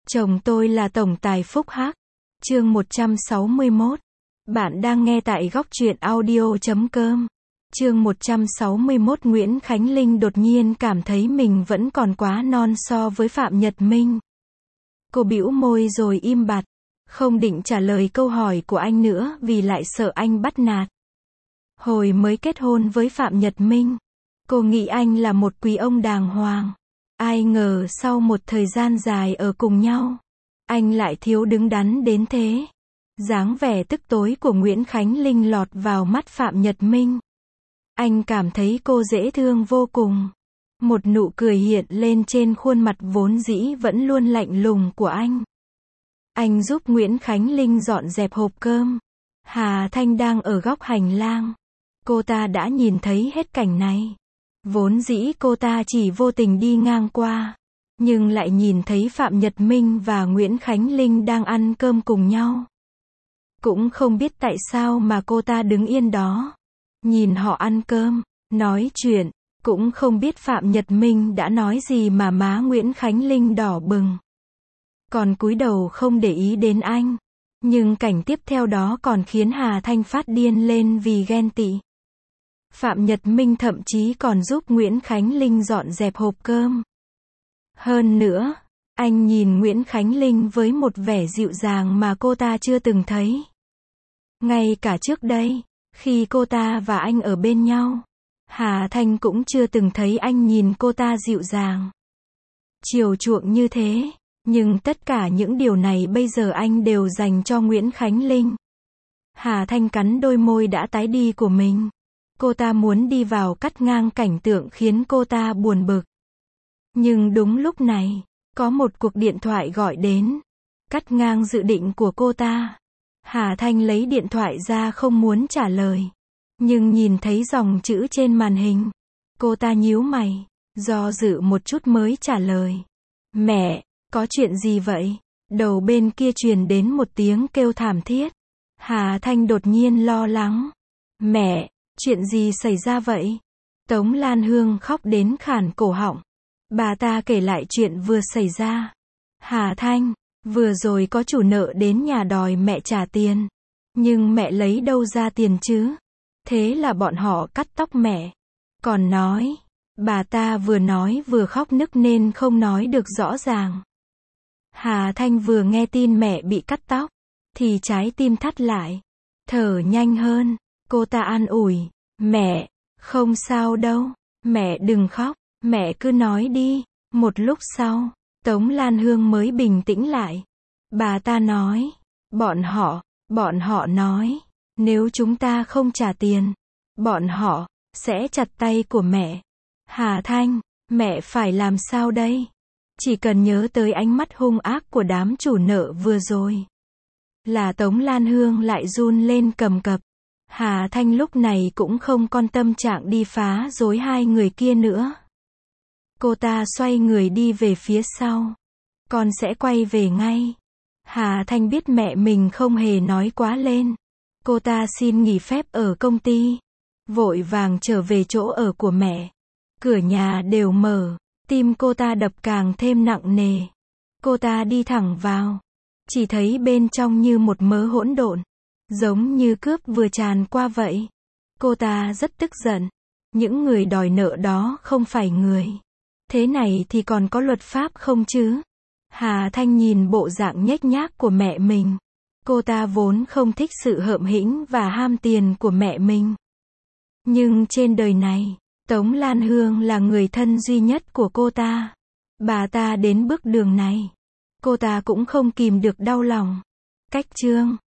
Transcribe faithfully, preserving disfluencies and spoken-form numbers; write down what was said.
Chồng tôi là tổng tài Phúc Hắc. Chương một trăm sáu mươi mốt. Bạn đang nghe tại góc truyện audio chấm com. Chương một trăm sáu mươi mốt. Nguyễn Khánh Linh đột nhiên cảm thấy mình vẫn còn quá non so với Phạm Nhật Minh. Cô bĩu môi rồi im bặt, không định trả lời câu hỏi của anh nữa vì lại sợ anh bắt nạt. Hồi mới kết hôn với Phạm Nhật Minh, cô nghĩ anh là một quý ông đàng hoàng. Ai ngờ sau một thời gian dài ở cùng nhau, anh lại thiếu đứng đắn đến thế. Dáng vẻ tức tối của Nguyễn Khánh Linh lọt vào mắt Phạm Nhật Minh. Anh cảm thấy cô dễ thương vô cùng. Một nụ cười hiện lên trên khuôn mặt vốn dĩ vẫn luôn lạnh lùng của anh. Anh giúp Nguyễn Khánh Linh dọn dẹp hộp cơm. Hà Thanh đang ở góc hành lang. Cô ta đã nhìn thấy hết cảnh này. Vốn dĩ cô ta chỉ vô tình đi ngang qua, nhưng lại nhìn thấy Phạm Nhật Minh và Nguyễn Khánh Linh đang ăn cơm cùng nhau. Cũng không biết tại sao mà cô ta đứng yên đó, nhìn họ ăn cơm, nói chuyện. Cũng không biết Phạm Nhật Minh đã nói gì mà má Nguyễn Khánh Linh đỏ bừng. Còn cúi đầu không để ý đến anh. Nhưng cảnh tiếp theo đó còn khiến Hà Thanh phát điên lên vì ghen tị. Phạm Nhật Minh thậm chí còn giúp Nguyễn Khánh Linh dọn dẹp hộp cơm. Hơn nữa, anh nhìn Nguyễn Khánh Linh với một vẻ dịu dàng mà cô ta chưa từng thấy. Ngay cả trước đây, khi cô ta và anh ở bên nhau, Hà Thanh cũng chưa từng thấy anh nhìn cô ta dịu dàng, chiều chuộng như thế. Nhưng tất cả những điều này bây giờ anh đều dành cho Nguyễn Khánh Linh. Hà Thanh cắn đôi môi đã tái đi của mình. Cô ta muốn đi vào cắt ngang cảnh tượng khiến cô ta buồn bực. Nhưng đúng lúc này, có một cuộc điện thoại gọi đến, cắt ngang dự định của cô ta. Hà Thanh lấy điện thoại ra không muốn trả lời. Nhưng nhìn thấy dòng chữ trên màn hình, cô ta nhíu mày, do dự một chút mới trả lời. Mẹ, có chuyện gì vậy? Đầu bên kia truyền đến một tiếng kêu thảm thiết. Hà Thanh đột nhiên lo lắng. Mẹ, chuyện gì xảy ra vậy? Tống Lan Hương khóc đến khản cổ họng. Bà ta kể lại chuyện vừa xảy ra. Hà Thanh, vừa rồi có chủ nợ đến nhà đòi mẹ trả tiền. Nhưng mẹ lấy đâu ra tiền chứ? Thế là bọn họ cắt tóc mẹ. Còn nói, bà ta vừa nói vừa khóc nức nên không nói được rõ ràng. Hà Thanh vừa nghe tin mẹ bị cắt tóc, thì trái tim thắt lại, thở nhanh hơn. Cô ta an ủi, mẹ, không sao đâu, mẹ đừng khóc, mẹ cứ nói đi. Một lúc sau, Tống Lan Hương mới bình tĩnh lại. Bà ta nói, bọn họ, bọn họ nói, nếu chúng ta không trả tiền, bọn họ sẽ chặt tay của mẹ. Hà Thanh, mẹ phải làm sao đây? Chỉ cần nhớ tới ánh mắt hung ác của đám chủ nợ vừa rồi, là Tống Lan Hương lại run lên cầm cập. Hà Thanh lúc này cũng không còn tâm trạng đi phá rối hai người kia nữa. Cô ta xoay người đi về phía sau. Con sẽ quay về ngay. Hà Thanh biết mẹ mình không hề nói quá lên. Cô ta xin nghỉ phép ở công ty, vội vàng trở về chỗ ở của mẹ. Cửa nhà đều mở, tim cô ta đập càng thêm nặng nề. Cô ta đi thẳng vào, chỉ thấy bên trong như một mớ hỗn độn, giống như cướp vừa tràn qua vậy. Cô ta rất tức giận. Những người đòi nợ đó không phải người. Thế này thì còn có luật pháp không chứ? Hà Thanh nhìn bộ dạng nhếch nhác của mẹ mình. Cô ta vốn không thích sự hợm hĩnh và ham tiền của mẹ mình. Nhưng trên đời này, Tống Lan Hương là người thân duy nhất của cô ta. Bà ta đến bước đường này, cô ta cũng không kìm được đau lòng. Cách chương